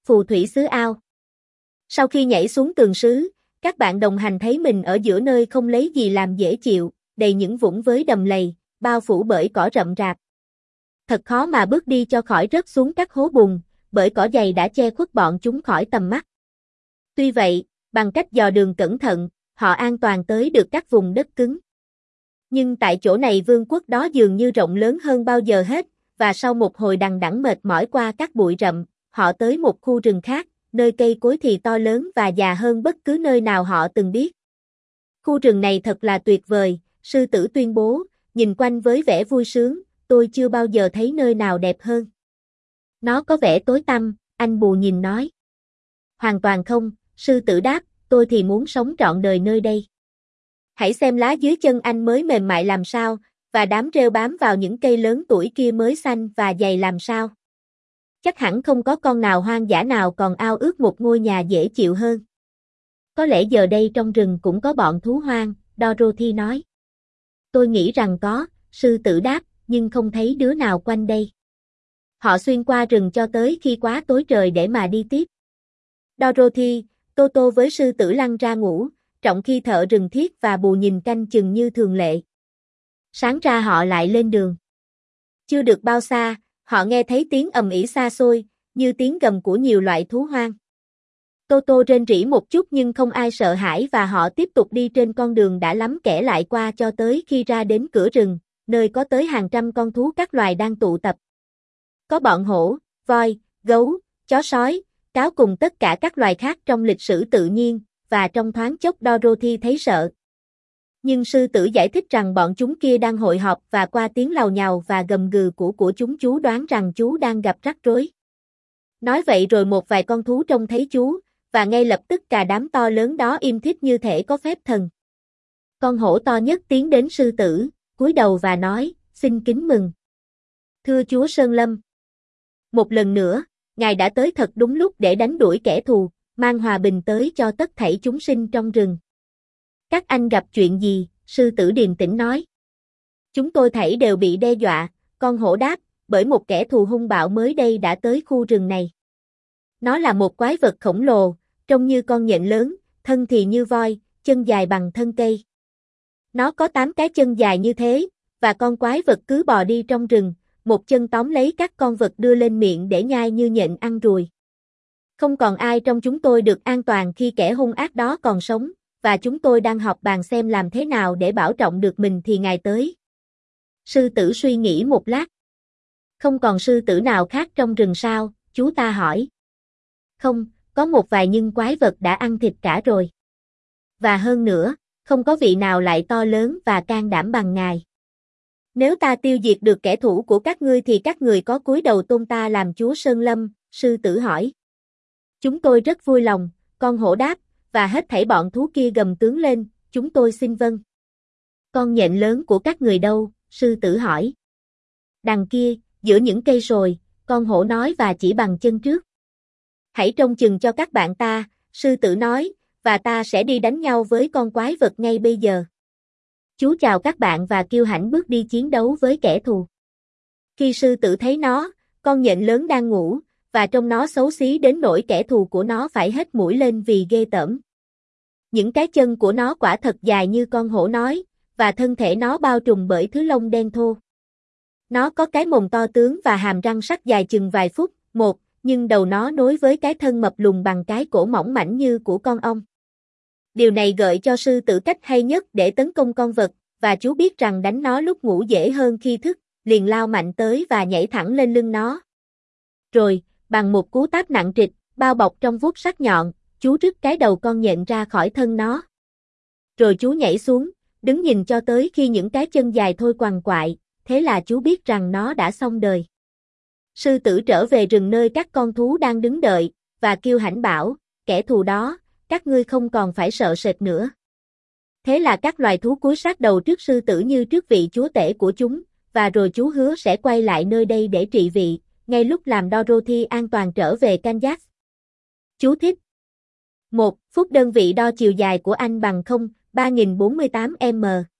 phù thủy xứ ao. Sau khi nhảy xuống tường sứ, các bạn đồng hành thấy mình ở giữa nơi không lấy gì làm dễ chịu, đầy những vũng với đầm lầy, bao phủ bởi cỏ rậm rạp. Thật khó mà bước đi cho khỏi rớt xuống các hố bùn, bởi cỏ dày đã che khuất bọn chúng khỏi tầm mắt. Tuy vậy, bằng cách dò đường cẩn thận, họ an toàn tới được các vùng đất cứng. Nhưng tại chỗ này vương quốc đó dường như rộng lớn hơn bao giờ hết, và sau một hồi đằng đẵng mệt mỏi qua các bụi rậm, họ tới một khu rừng khác, nơi cây cối thì to lớn và già hơn bất cứ nơi nào họ từng biết. Khu rừng này thật là tuyệt vời, sư tử tuyên bố, nhìn quanh với vẻ vui sướng, tôi chưa bao giờ thấy nơi nào đẹp hơn. Nó có vẻ tối tăm, anh bù nhìn nói. Hoàn toàn không, sư tử đáp, tôi thì muốn sống trọn đời nơi đây. Hãy xem lá dưới chân anh mới mềm mại làm sao, và đám rêu bám vào những cây lớn tuổi kia mới xanh và dày làm sao. Chắc hẳn không có con nào hoang dã nào còn ao ước một ngôi nhà dễ chịu hơn. Có lẽ giờ đây trong rừng cũng có bọn thú hoang, Dorothy nói. Tôi nghĩ rằng có, sư tử đáp, nhưng không thấy đứa nào quanh đây. Họ xuyên qua rừng cho tới khi quá tối trời để mà đi tiếp. Dorothy, Toto với sư tử lăn ra ngủ, trọng khi thợ rừng Thiết và Bù nhìn canh chừng như thường lệ. Sáng ra họ lại lên đường. Chưa được bao xa, họ nghe thấy tiếng ầm ĩ xa xôi, như tiếng gầm của nhiều loại thú hoang. Toto rên rỉ một chút nhưng không ai sợ hãi và họ tiếp tục đi trên con đường đã lắm kẻ lại qua cho tới khi ra đến cửa rừng, nơi có tới hàng trăm con thú các loài đang tụ tập. Có bọn hổ, voi, gấu, chó sói, cáo cùng tất cả các loài khác trong lịch sử tự nhiên, và trong thoáng chốc Dorothy thấy sợ. Nhưng sư tử giải thích rằng bọn chúng kia đang hội họp và qua tiếng làu nhàu và gầm gừ của chúng chú đoán rằng chú đang gặp rắc rối. Nói vậy rồi một vài con thú trông thấy chú, và ngay lập tức cả đám to lớn đó im thít như thể có phép thần. Con hổ to nhất tiến đến sư tử, cúi đầu và nói, xin kính mừng. Thưa chúa Sơn Lâm. Một lần nữa, ngài đã tới thật đúng lúc để đánh đuổi kẻ thù, mang hòa bình tới cho tất thảy chúng sinh trong rừng. Các anh gặp chuyện gì? Sư tử điềm tĩnh nói. Chúng tôi thảy đều bị đe dọa, con hổ đáp, bởi một kẻ thù hung bạo mới đây đã tới khu rừng này. Nó là một quái vật khổng lồ, trông như con nhện lớn, thân thì như voi, chân dài bằng thân cây. Nó có 8 cái chân dài như thế, và con quái vật cứ bò đi trong rừng, một chân tóm lấy các con vật đưa lên miệng để nhai như nhện ăn ruồi. Không còn ai trong chúng tôi được an toàn khi kẻ hung ác đó còn sống, và chúng tôi đang họp bàn xem làm thế nào để bảo trọng được mình thì ngài tới. Sư tử suy nghĩ một lát. Không còn sư tử nào khác trong rừng sao? Chú ta hỏi. Không, có một vài nhưng quái vật đã ăn thịt cả rồi. Và hơn nữa, không có vị nào lại to lớn và can đảm bằng ngài. Nếu ta tiêu diệt được kẻ thù của các ngươi thì các người có cúi đầu tôn ta làm chúa Sơn Lâm? Sư tử hỏi. Chúng tôi rất vui lòng, con hổ đáp, và hết thảy bọn thú kia gầm tướng lên, chúng tôi xin vâng. Con nhện lớn của các người đâu? Sư tử hỏi. Đằng kia, giữa những cây sồi, con hổ nói và chỉ bằng chân trước. Hãy trông chừng cho các bạn ta, sư tử nói, và ta sẽ đi đánh nhau với con quái vật ngay bây giờ. Chú chào các bạn và kiêu hãnh bước đi chiến đấu với kẻ thù. Khi sư tử thấy nó, con nhện lớn đang ngủ, và trông nó xấu xí đến nỗi kẻ thù của nó phải hết mũi lên vì ghê tởm. Những cái chân của nó quả thật dài như con hổ nói, và thân thể nó bao trùm bởi thứ lông đen thô. Nó có cái mồm to tướng và hàm răng sắc dài chừng vài phút, nhưng đầu nó nối với cái thân mập lùn bằng cái cổ mỏng mảnh như của con ong. Điều này gợi cho sư tử cách hay nhất để tấn công con vật, và chú biết rằng đánh nó lúc ngủ dễ hơn khi thức, liền lao mạnh tới và nhảy thẳng lên lưng nó. Rồi, bằng một cú táp nặng trịch, bao bọc trong vuốt sắc nhọn, chú rứt cái đầu con nhện ra khỏi thân nó. Rồi chú nhảy xuống, đứng nhìn cho tới khi những cái chân dài thôi quằn quại, thế là chú biết rằng nó đã xong đời. Sư tử trở về rừng nơi các con thú đang đứng đợi, và kiêu hãnh bảo, kẻ thù đó, các ngươi không còn phải sợ sệt nữa. Thế là các loài thú cúi sát đầu trước sư tử như trước vị chúa tể của chúng, và rồi chú hứa sẽ quay lại nơi đây để trị vì, ngay lúc làm Dorothy an toàn trở về Kansas. Chú thích 1. Phút đơn vị đo chiều dài của anh bằng 0,3048 m.